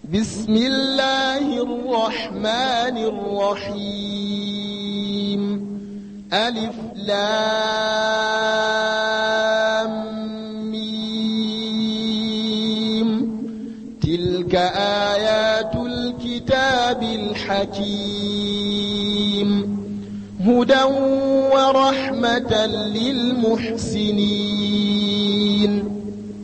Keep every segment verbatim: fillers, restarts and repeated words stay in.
بسم الله الرحمن الرحيم ألف لام ميم تلك آيات الكتاب الحكيم هدى ورحمة للمحسنين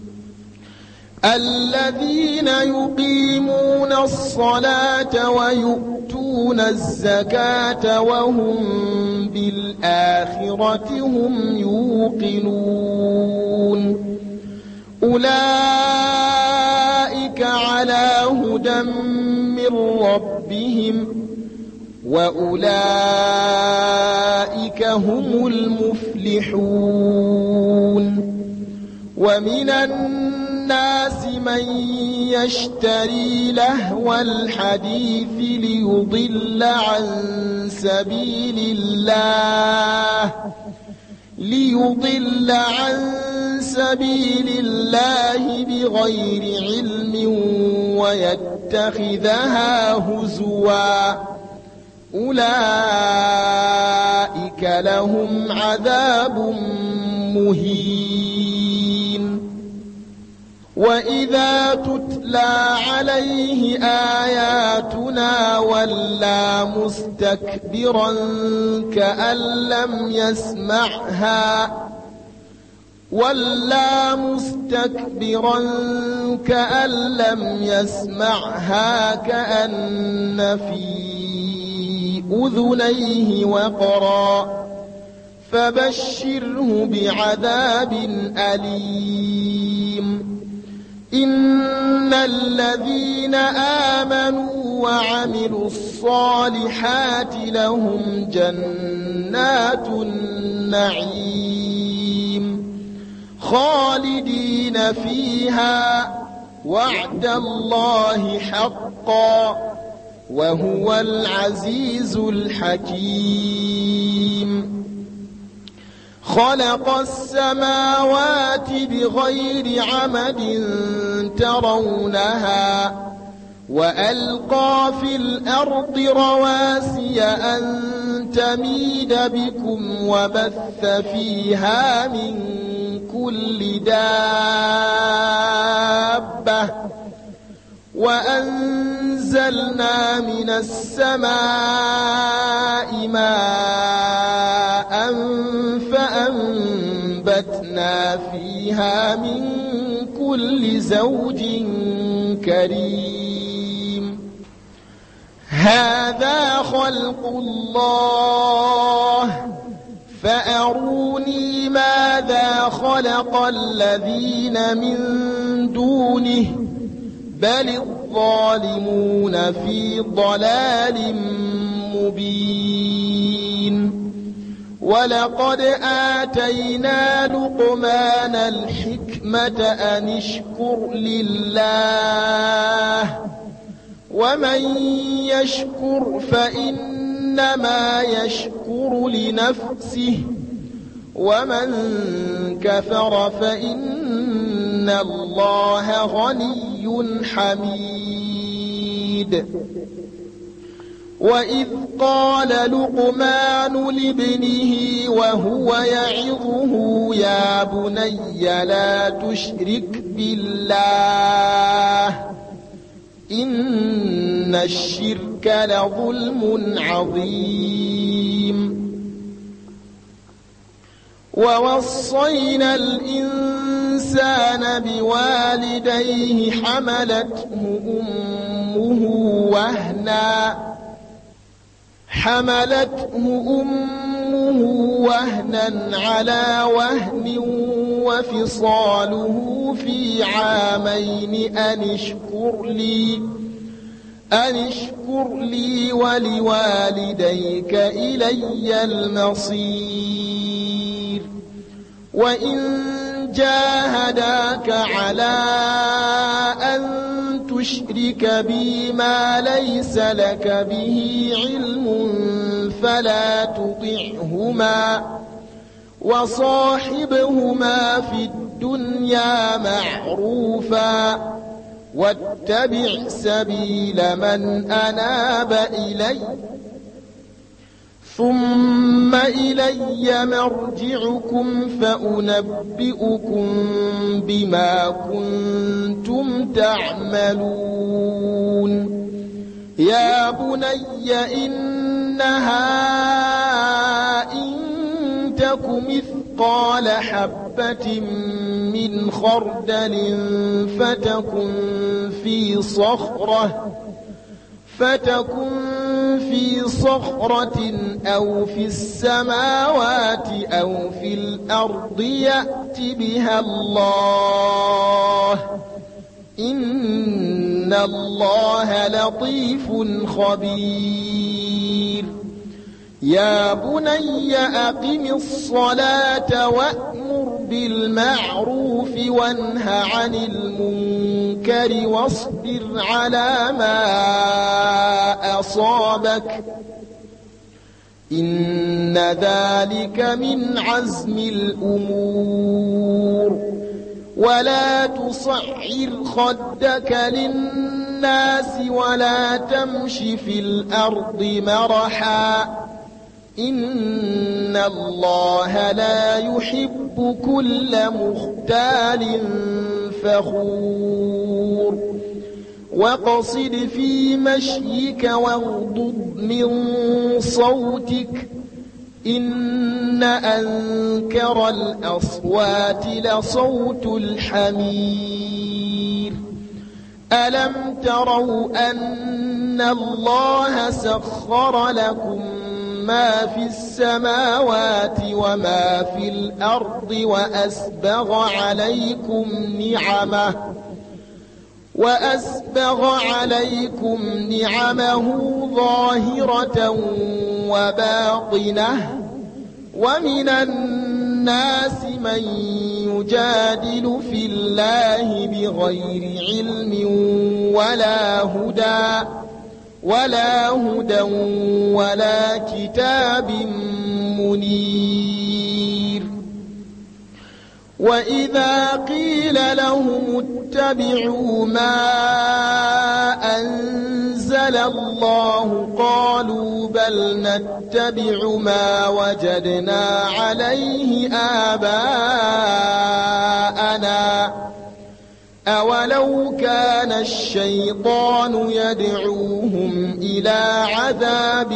الذين يقيمون الصلاة ويؤتون الزكاة وهم بالآخرة هم يوقنون أولئك على هدى من ربهم وأولئك هم المفلحون ومن الناس من يشتري لهو الحديث ليضل عن سبيل الله ليضل عن سبيل الله بغير علم ويتخذها هزوا أولئك لهم عذاب مهين وإذا تتلى عليه آياتنا ولى مستكبرا كأن لم يسمعها ولى مستكبرا كأن لم يسمعها كأن في أذنيه وقرا فبشره بعذاب أليم إن الذين آمنوا وعملوا الصالحات لهم جنات النعيم خالدين فيها وعد الله حقا وهو العزيز الحكيم خلق السماوات بغير عمد ترونها وألقى في الأرض رواسي أن تميد بكم وبث فيها من كل دابة وأنزلنا من السماء ماء فأنبتنا فيها من كل زوج كريم هذا خلق الله فأروني ماذا خلق الذين من دونه بل الظالمون في ضلال مبين ولقد آتينا لقمان الحكمة أن اشكر لله ومن يشكر فإنما يشكر لنفسه ومن كفر فإن الله غني حميد وإذ قال لقمان لابنه وهو يعظه يا بني لا تشرك بالله إن الشرك لظلم عظيم ووصينا الإنسان بوالديه حملته أمه وهنا حملته أمه وهنا على وهن وفصاله في عامين أن اشكر لي أن اشكر لي ولوالديك إلي المصير وإن جاهداك على أن تشرك بي ما ليس لك به علم فلا تطعهما وصاحبهما في الدنيا معروفا واتبع سبيل من أناب إلي ثم إلي مرجعكم فأنبئكم بما كنتم تعملون يا بني إنها إن تك مثقال حبة من خردل فتكن في صخرة فتكن في صخرة أو في السماوات أو في الأرض يأت بها الله إن الله لطيف خبير يا بني أقم الصلاة وأمر بالمعروف وانه عن المنكر واصبر على ما أصابك إن ذلك من عزم الأمور ولا تصعر خدك للناس ولا تمش في الأرض مرحا إن الله لا يحب كل مختال فخور واقصد في مشيك واغضض من صوتك إن أنكر الأصوات لصوت الحمير ألم تروا أن الله سخر لكم ما في السماوات وما في الأرض وأسبغ عليكم نعمه وأسبغ عليكم نعمه ظاهرة وباطنة ومن الناس من يجادل في الله بغير علم ولا هدى ولا هدى ولا كتاب منير وإذا قيل لهم اتبعوا ما أنزل الله قالوا بل نتبع ما وجدنا عليه آباءنا أولو كان الشيطان يدعوهم إلى عذاب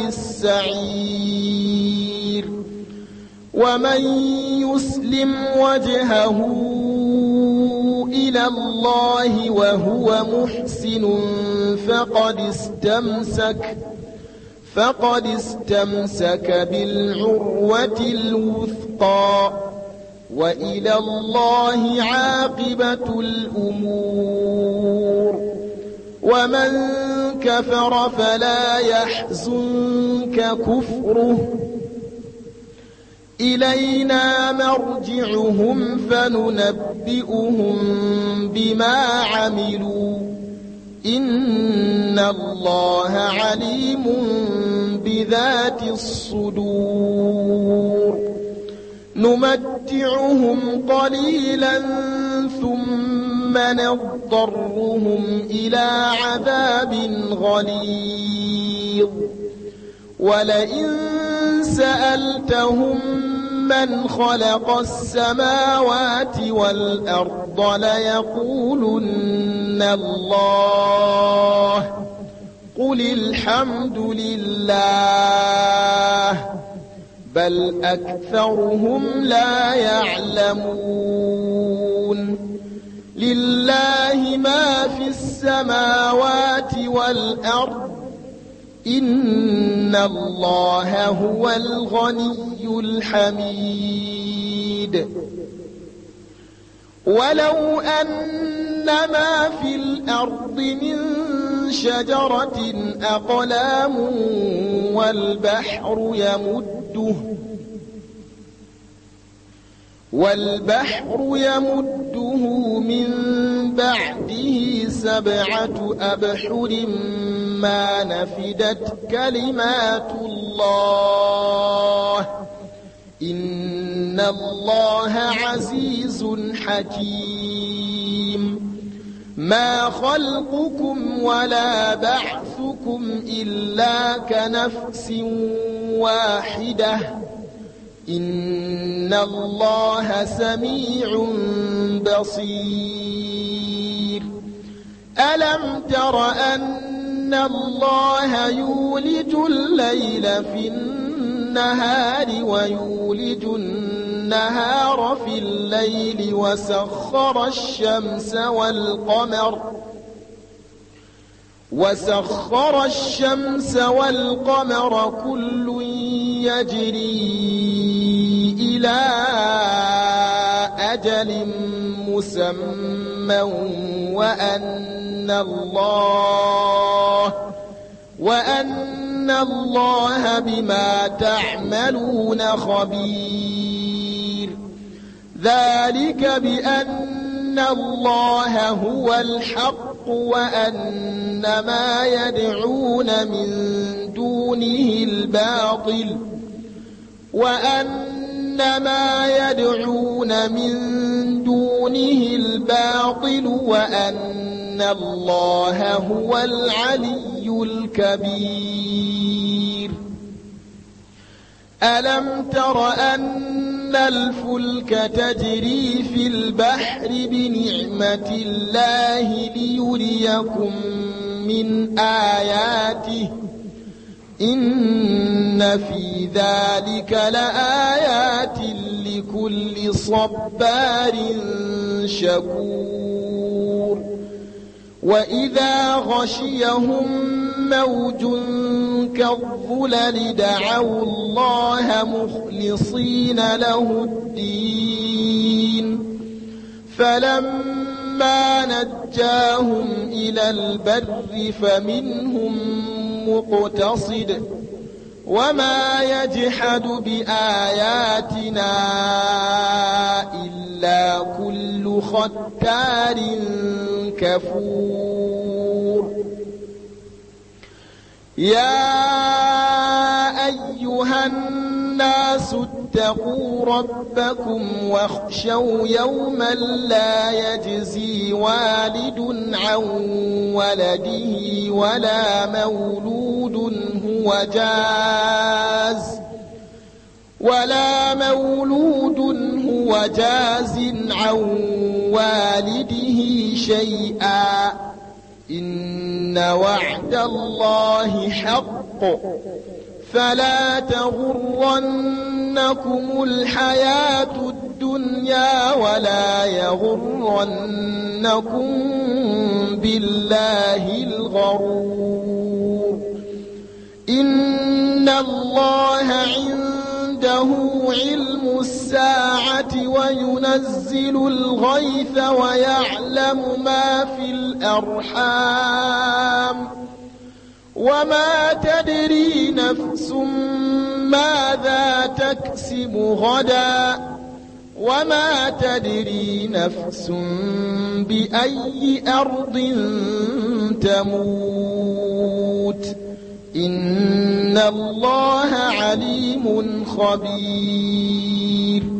السعير ومن يسلم وجهه إلى الله وهو محسن فقد استمسك فقد استمسك بالعروة الوثقى وإلى الله عاقبة الأمور ومن كفر فلا يحزنك كفره إلينا مرجعهم فننبئهم بما عملوا إن الله عليم بذات الصدور نمتعهم قليلا ثم نضطرهم إلى عذاب غليظ ولئن سألتهم من خلق السماوات والأرض ليقولن الله قل الحمد لله بل أكثرهم لا يعلمون لله ما في السماوات والأرض إن الله هو الغني الحميد ولو أن ما في الأرض من شجرة أقلام والبحر يمده والبحر يمده من بعده سبعة أبحر ما نفدت كلمات الله إن الله عزيز حكيم ما خلقكم ولا بعثكم إلا كنفس واحدة إن الله سميع بصير ألم تر أن الله يولج الليل في النهار ويولج النهار في الليل وسخر الشمس والقمر وسخر الشمس والقمر كل يجري إلى أجل مسمى وأن الله وأن الله بما تعملون خبير ذلك بأن الله هو الحق وأن ما يدعون من دونه الباطل وأن ما يدعون من دونه الباطل وأن الله هو العلي الكبير ألم تر أن الفلك تجري في البحر بنعمة الله ليريكم من آياته إن في ذلك لآيات لكل صبار شكور وإذا غشيهم موج كالظلل دعوا الله مخلصين له الدين فلما نجاهم إلى البر فمنهم مقتصد وما يجحد بآياتنا إلا كل ختار كفور يا أيها الناس اتقوا ربكم واخشوا يوما لا يجزي والد عن ولده ولا مولود هو جاز ولا مولود هو جاز عن والده شيئا إن وعد الله حق فلا تغرنكم الحياة الدنيا ولا يغرنكم بالله الغرور إن الله عنده علم الساعة وينزل الغيث ويعلم ما في الأرحام وما تدري نفس ماذا تكسب غدا وما تدري نفس بأي أرض تموت إن الله عليم خبير